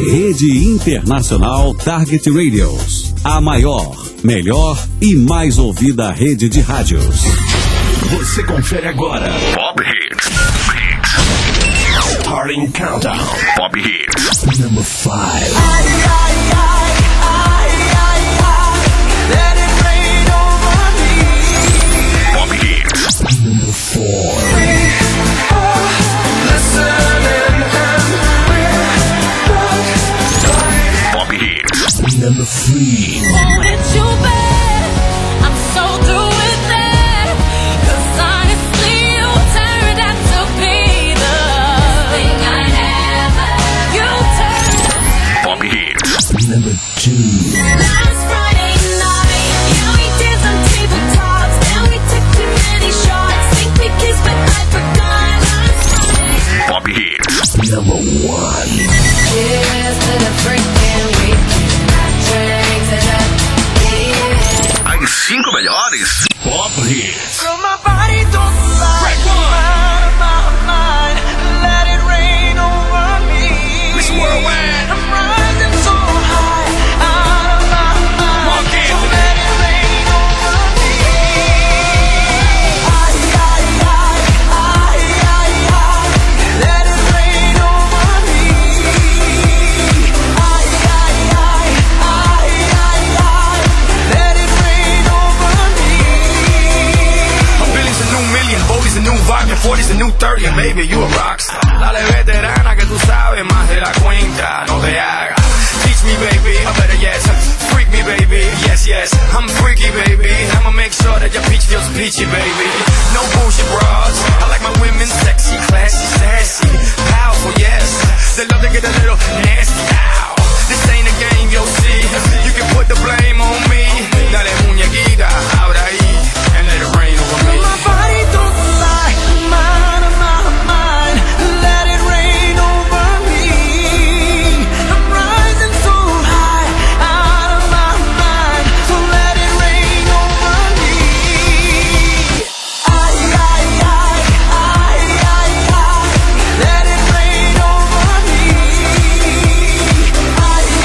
Rede Internacional Target Radios. A maior, melhor e mais ouvida rede de rádios. Você confere agora. Pop Hits. Starting Countdown. Pop Hits. Number 5. Let it rain over me. Pop Hits. Number 4. We are listening and we're Pop Hits. Number 3. won't it you bad? I'm so through with that. 'Cause honestly you turned out to be the thing I never. You turned. Pop Hits. Number 2. Last Friday night, yeah, we did some tabletops. Then we took too many shots. Think we kissed, but I forgot. Pop Hits. Number 1. Cheers to the freaking weekend. I drank to the weekend. As 5 melhores. Pop Hits. So my body don't lie. Out of my mind. Let it rain over me. Miss Worldwide. I'm rising so high. Out of my mind. Walk in. So let it rain over me. Let it rain over me. Let it rain over me. A billion's a new million, Bodie's a new vodka, 40's a new 30, and baby, you a rockstar. Dale veterana que tú sabes más de la cuenta, no te hagas. Teach me, baby, or better yes, freak me, baby, yes, yes. I'm freaky, baby, I'ma make sure that your peach feels peachy, baby. No bullshit bras, I like my women sexy, classy, sassy, powerful, yes. They love to get a little nasty, ow. This ain't a game, you'll see. You can put the blame on me. Dale muñequita, ahora ahí, and let it rain over me. My body don't lie, I'm out of my mind. Let it rain over me. I'm rising so high, out of my mind. So let it rain over me. Let it rain over me. Let it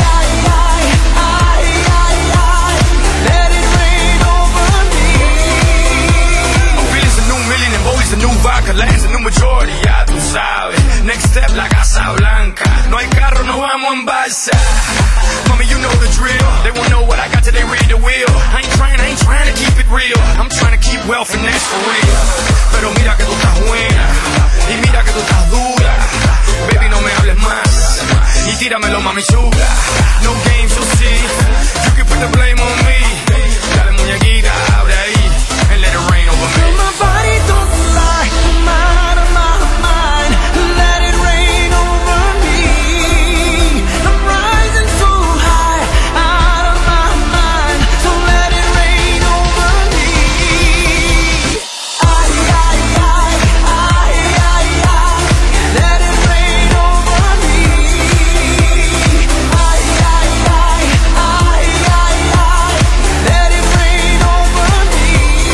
rain over me. A billion's a new million, and Bodie's a new vodka, land's a new majority, ya tú sabes. Next step, la Casa Blanca. No hay carro, no vamos en balsa. Mommy, you know the drill. They won't know what I got till they read the wheel. I ain't trying to keep it real. I'm trying to keep wealth and that's for real. Pero mira que tú estás buena, y mira que tú estás dura. Baby, no me hables más, y tíramelo, mami chula. No games, you'll see. You can put the blame on me. Dale muñequita, abre ahí, and let it rain over me. My body don't lie, I'm out of my mind. Let it rain over me. I'm rising so high, out of my mind. So let it rain over me. Let it rain over me. Let it rain over me.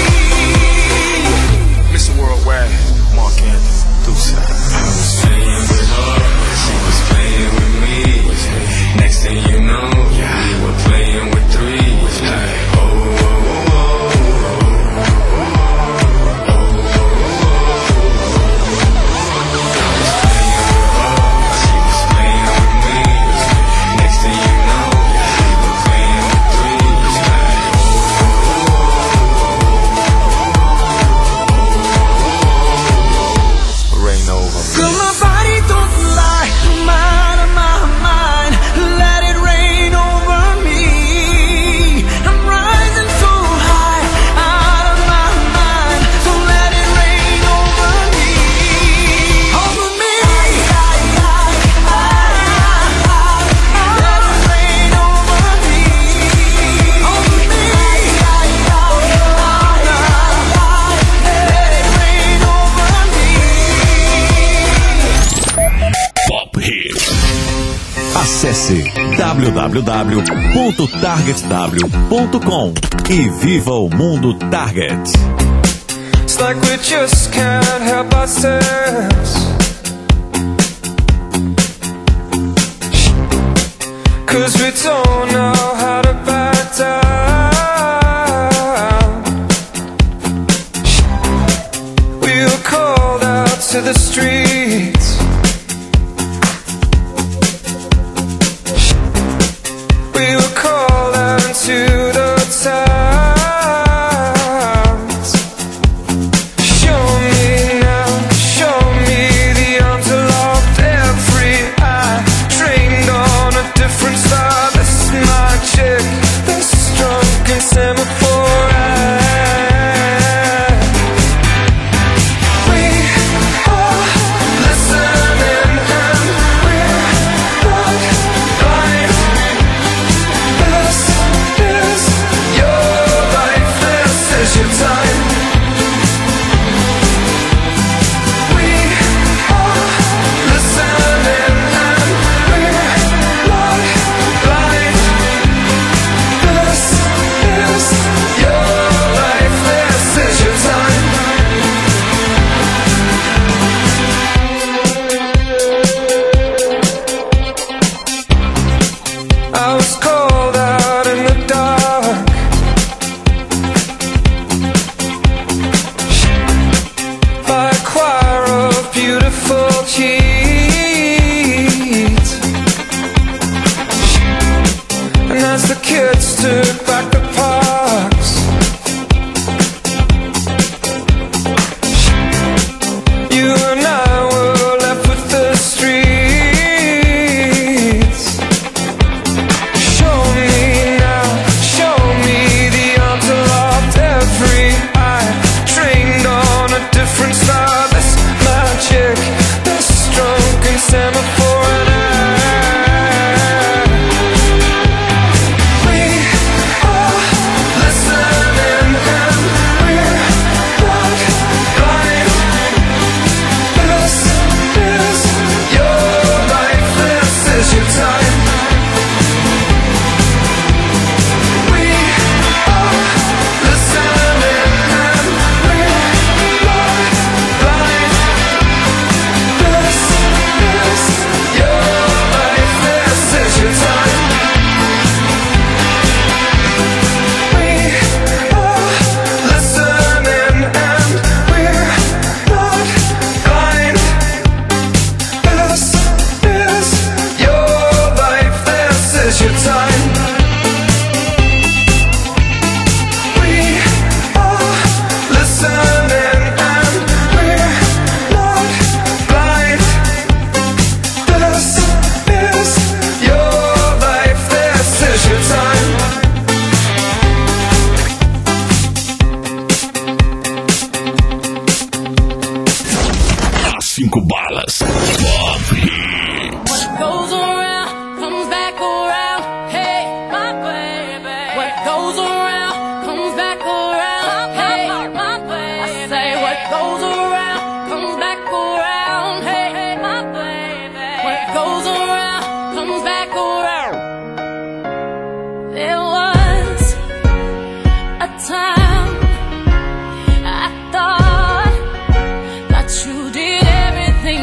Mr. Worldwide, Mark Anthony, Deuce. I was playing with her, she was playing with me. Next thing you know, we were playing with three. Like, oh, oh, oh, I was playing with her, she was playing with me. Next thing you know, we were playing with three. Like, rain over me. Girl, my body don't lie, I'm out of my mind. Let it rain over me. I'm rising so high, out of my mind. So let it rain over me. Over me. Let it rain over me. Over me. Let it rain over me. Pop Hits. Acesse www.targetw.com e viva o mundo Target. It's like we just can't help ourselves. to the streets. We were called out into the towns. Show me now, show me the arms aloft every eye. Trained on a different star, this is my chick, this drunken semaphore eye. We are listening and we're not blind. This is your life, this is your time. We are listening and we're not blind. This is your life, this is your time. I was called out in the dark by a choir of beautiful kids. And as the kids took back the parks, you and I were left with the streets. Show me now, show me the arms aloft every eye. Trained on a different star, this magic, this drunken semaphore and I. We are listening and we're not blind. This is your life, this is your time. We are listening and we're not blind. This is your life, this is your time. We are listening and we're not blind. This is your life, this is your time. We are listening and we're not blind. This is your life, this is your time. As 5 balas. Top Hits. What goes around comes back around. Hey, my baby. What goes around comes back around. Hey, my baby. I say what goes around comes back around. Hey, my baby. What goes around comes back around. There was a time I thought that you did everything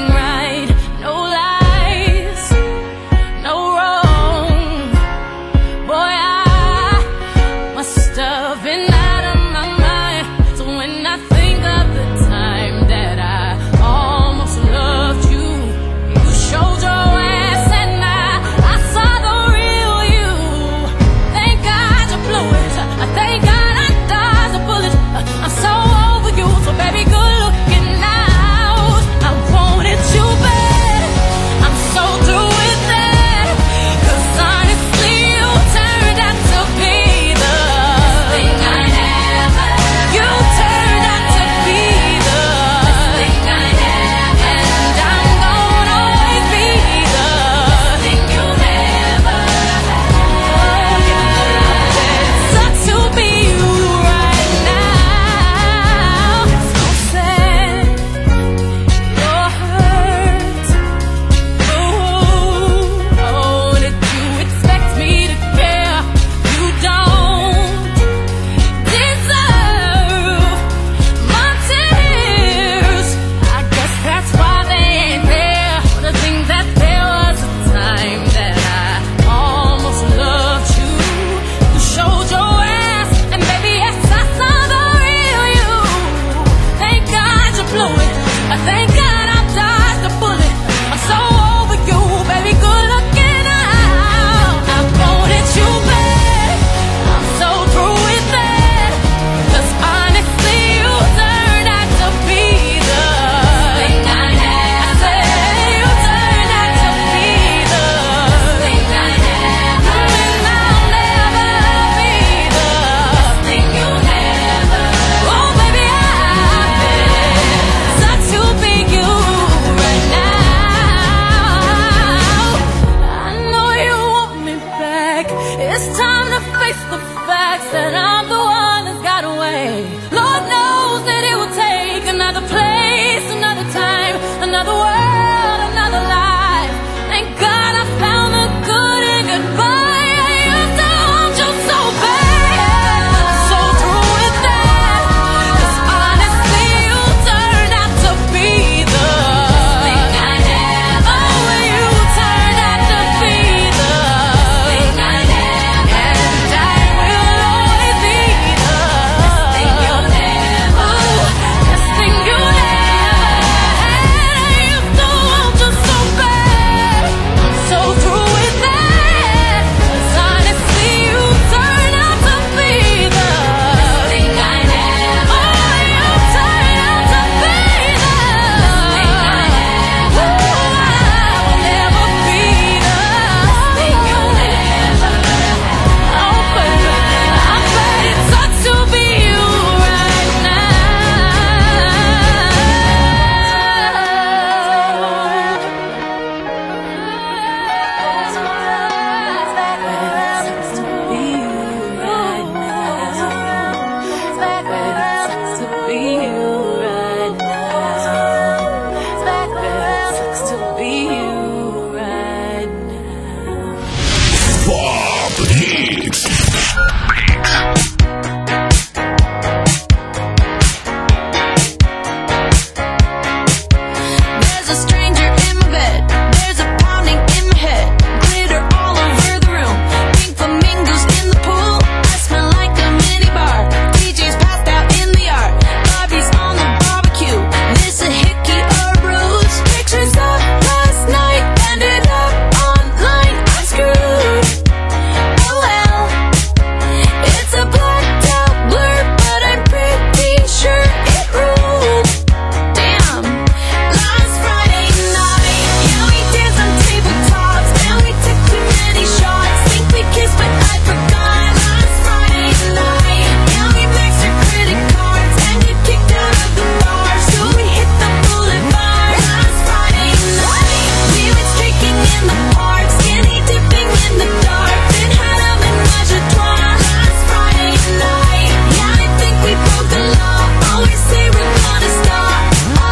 There's a stranger in my bed. There's a pounding in my head. Glitter all over the room. Pink flamingos in the pool. I smell like a minibar. DJ's passed out in the yard. Bobby's on the barbecue. This a hickey or ruse. Pictures of last night ended up online. I'm screwed. Oh well. It's a blacked out blur, but I'm pretty sure it ruled. Damn. Last Friday night, yeah, we danced on tabletops. And we took too many shots. Think we kissed, but I forgot. Last Friday night, yeah, we maxed our credit cards and got kicked out of the bar. So we hit the boulevard. Last Friday night, we went streaking in the park, skinny dipping in the dark. Then had a menage a trois. Last Friday night, yeah, I think we broke the law. Always say we're gonna stop.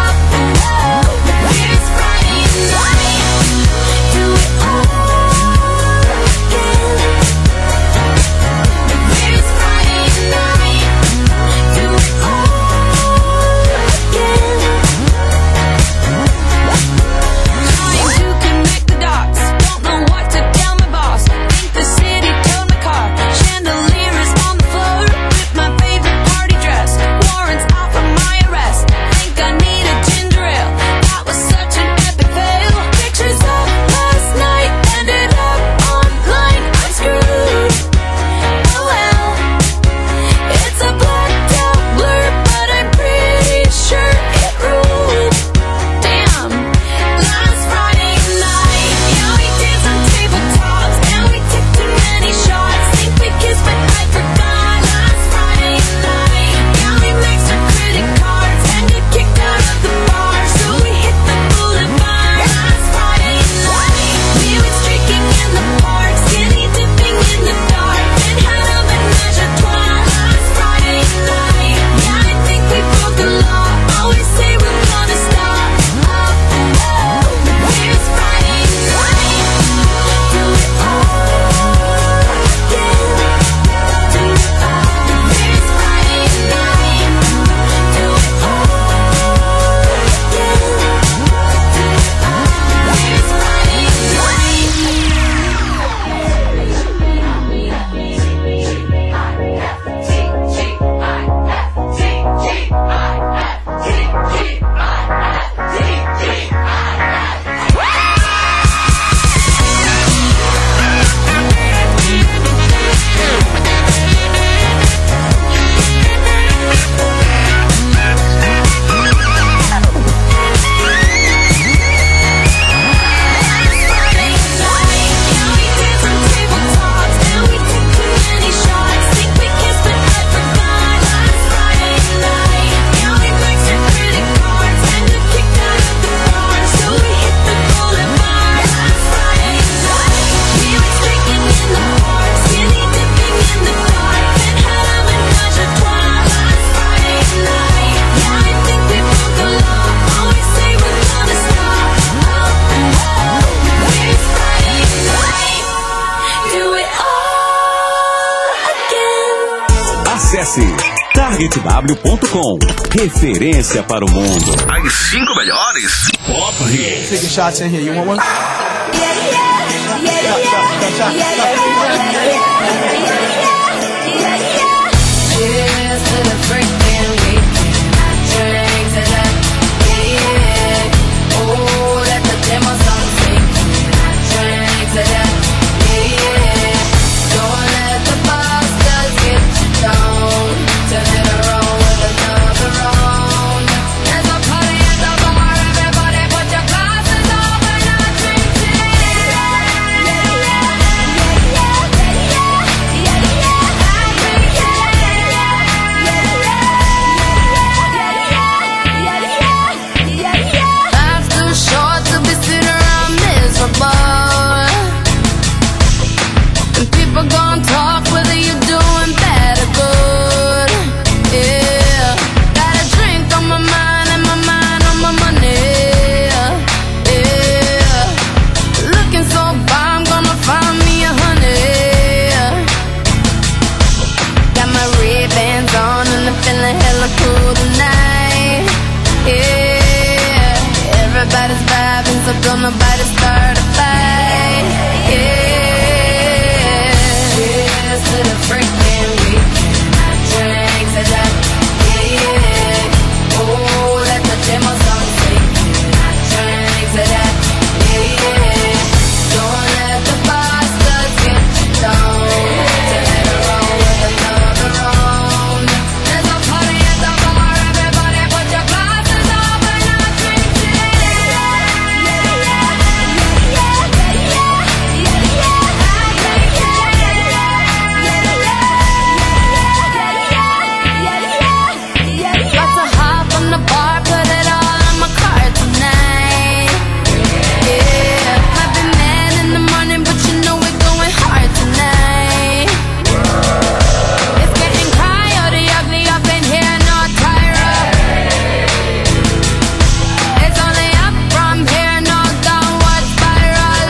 Here's Friday night. Do it all again. Here's Friday night. Do it all again. Trying to connect the dots. Don't know what to tell my boss. Think the city towed my car. Chandelier is on the floor with my favorite party dress. Warrants out for my arrest. Think I need a ginger ale. That was such an epic fail. Pictures of last night ended up online. I'm screwed. Oh well. It's a blacked out blur, but I'm pretty sure it ruled. Damn. Last Friday night, yeah, we danced on tabletops and we took too many shots. Think we kissed, but I forgot. Last Friday night, yeah, we maxed our credit cards and got kicked out of the bar. So we hit the boulevard. Last Friday night, we went streaking in the park, skinny dipping in the dark. Then had a menage a trois. Last Friday night, yeah, I think we broke the law. Always say we're gonna stop. Here's Friday night. Do it all again. Do it all. Here's Friday night. Do it all again. Here's Friday Acesse targetw.com. Referência para o mundo. As 5 melhores Pop Hits. Taking shots in here. You want one? Cheers to the freaking weekend. Drink to that. Yeah. Oh, let the demo song sing. Drink to that. Yeah. Don't let the bastards get you down. Turn it around with another round. There's a party at the bar. Everybody put your glasses up and I drink to it. so don't nobody start a fight. Yeah. Cheers to the freaking weekend. I drink to that. Yeah. Oh, let the demo song sing. I drink to that. Yeah. Don't let the bastards get you down. To later on with another round. There's a party at the bar. Everybody put your glasses up and I drink to Lots of hop on the bar, put it all on my card tonight. Yeah, I've been mad in the morning, but you know we're going hard tonight. It's getting coyote ugly up in here, no tire up. It's only up from here, no downward spiral.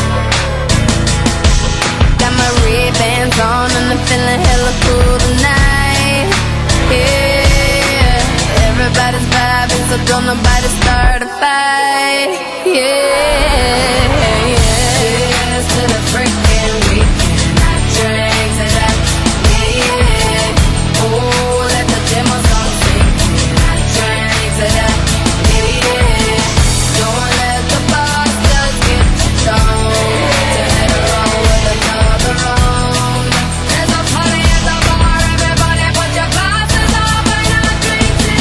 Got my Ray-Bans on and I'm feeling hella cool tonight. Yeah, everybody's vibing, so don't nobody start a fight. Yeah, cheers to the freaking weekend. I drink to that. Yeah, oh, let the demo song sing. I drink to that. Yeah, don't let the bastards get you down. To later on with another round. There's a party at the bar. Everybody put your glasses up and I drink to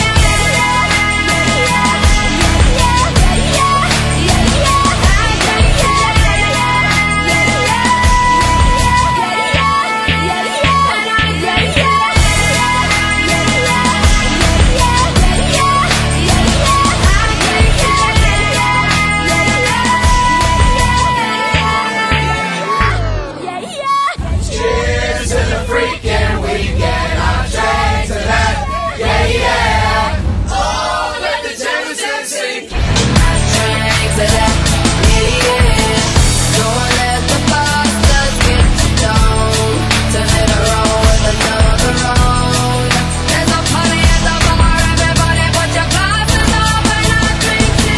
Cheers to the freaking weekend. I drank to that. Yeah, yeah. Oh, let the Jameson sing. I drank to that. Yeah, don't let the bastards get you down. To later on with another round. There's a party at the bar. Everybody put your glasses up and I drink to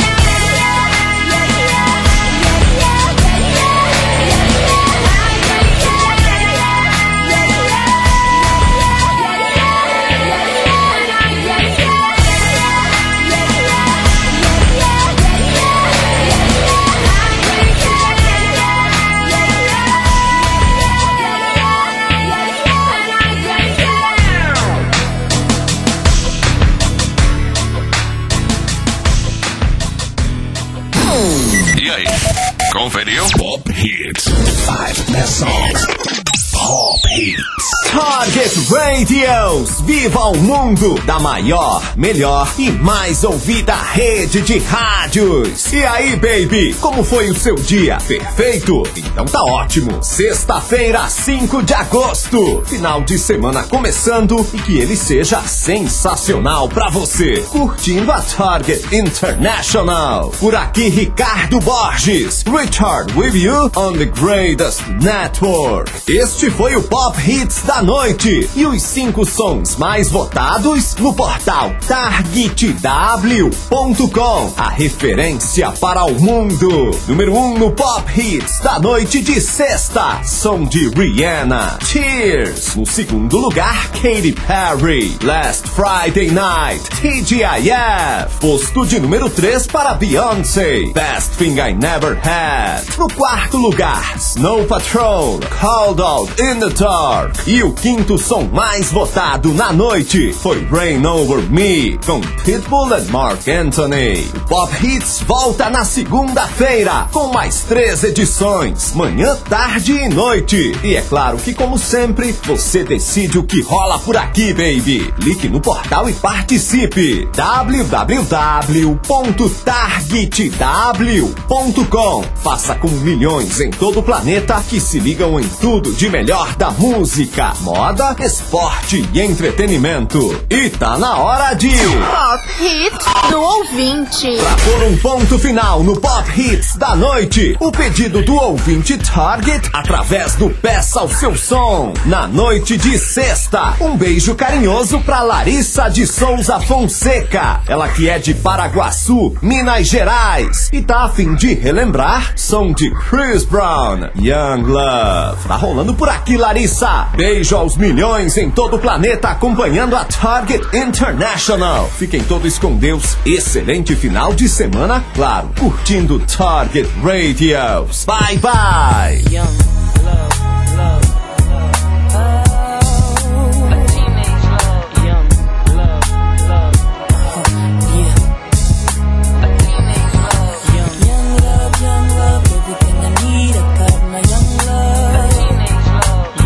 E aí, conferiu? Pop Hits. 5 best songs. Pop Hits. Target Radios, viva o mundo da maior, melhor e mais ouvida rede de rádios. E aí, baby, como foi o seu dia? Perfeito? Então tá ótimo. Sexta-feira, 5 de agosto, final de semana começando e que ele seja sensacional pra você. Curtindo a Target International. Por aqui, Ricardo Borges. Richard with you on the greatest network. Este foi o Pop Hits da noite e os 5 sons mais votados no portal targetw.com, a referência para o mundo. Número 1 no Pop Hits da noite de sexta, som de Rihanna, Tears. No segundo lugar, Katy Perry, Last Friday Night, TGIF. Posto de número 3 para Beyoncé, Best Thing I Never Had. No quarto lugar, Snow Patrol, Cold Out in the Dark. E o quinto som mais votado na noite foi Rain Over Me, com Pitbull e Mark Anthony. O Pop Hits volta na segunda-feira, com mais 3 edições, manhã, tarde e noite. E é claro que, como sempre, você decide o que rola por aqui, baby. Clique no portal e participe. www.targetw.com. Faça com milhões em todo o planeta que se ligam em tudo de melhor melhor da música, moda, esporte e entretenimento. E tá na hora de Pop Hits do ouvinte. Pra pôr um ponto final no Pop Hits da noite, o pedido do ouvinte Target através do Peça o Seu Som. Na noite de sexta, um beijo carinhoso pra Larissa de Souza Fonseca. Ela que é de Paraguaçu, Minas Gerais, e tá a fim de relembrar som de Chris Brown, Young Love. Tá rolando por aqui, Larissa. Beijo aos milhões em todo o planeta acompanhando a Target International. Fiquem todos com Deus. Excelente final de semana, claro, curtindo Target Radios. Bye, bye. Young love, love, oh, a teenage love, young love, love, yeah, a teenage love, young love, everything I need, I got my young love, a teenage love,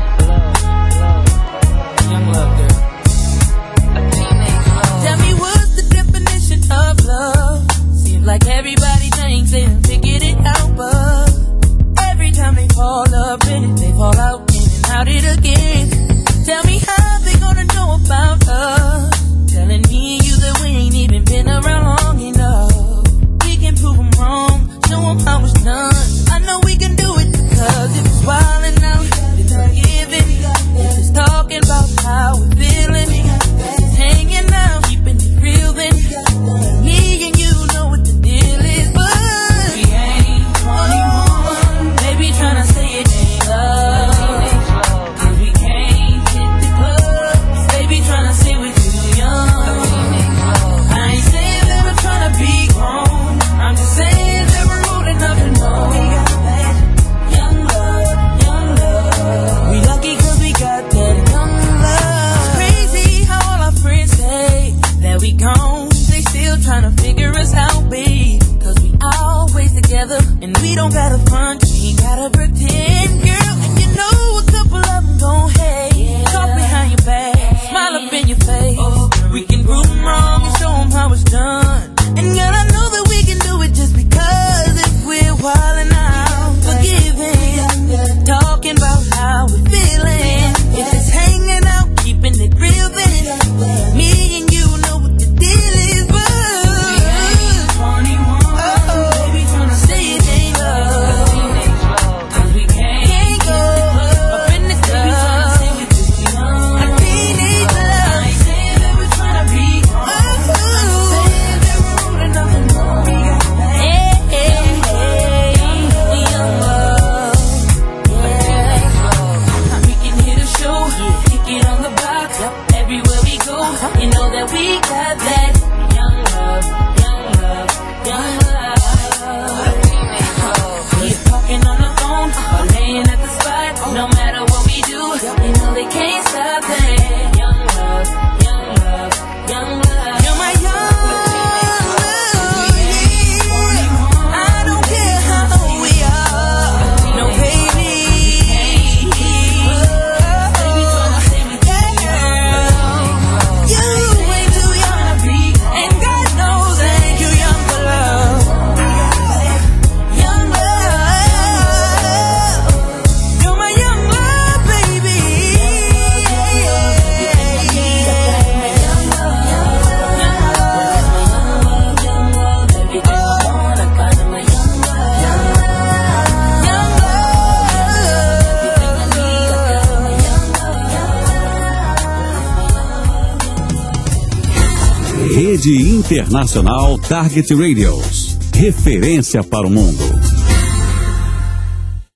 young love, girl, a teenage love. Tell me what's the definition of love? Seems like everybody thinks they done figured it out, but every time they fall up in it, they fall out in and out it again. Tell me how they gonna know about us, telling me and you that we ain't even been around long enough. We can prove them wrong, show them how it's done. I know we can do it, because if it's wildin' out, it's not giving. If it's talking about how we're feeling, if it's hanging out, keeping it real, then me and you know what the deal is. But we ain't 21, maybe tryna say it ain't love, 'cause we can't hit the club, baby tryna say we're too young. I ain't saying that we're tryna be grown, I'm just saying that we're old enough to know we got that young love, young love. We lucky 'cause we got that young love. It's crazy how all our friends say that we gone, they still tryna figure us out, babe, 'cause we always together, and we don't gotta front, we ain't gotta pretend, girl. And you know a couple of them gon' hate, talk behind your back, smile up in your face. We can prove them wrong and show them how it's done. And girl, I know that we can do it just because if we're wildin' out, forgiving, talking about how we're feeling. If it's hanging out, keeping it real, then me and you know what the deal is. But we ain't 21, baby tryna say it ain't love, 'cause we can't go up in the club, a teenage love. I ain't saying that we're tryna be grown, saying that we're old enough to know we got that young love, yeah. We can hit a show, kick it on the block, everywhere we go, you know that we got that young love, young love, young love. We're talking on the phone or laying at the spot, no matter what we do, you know they can't stop that young love, young love, young love. You're my young love, yeah. I don't care how old we are, no baby. You ain't too young to be, and God knows I ain't too young for love. Young love, you're my young love, baby. Rede Internacional Target Radios. Referência para o mundo.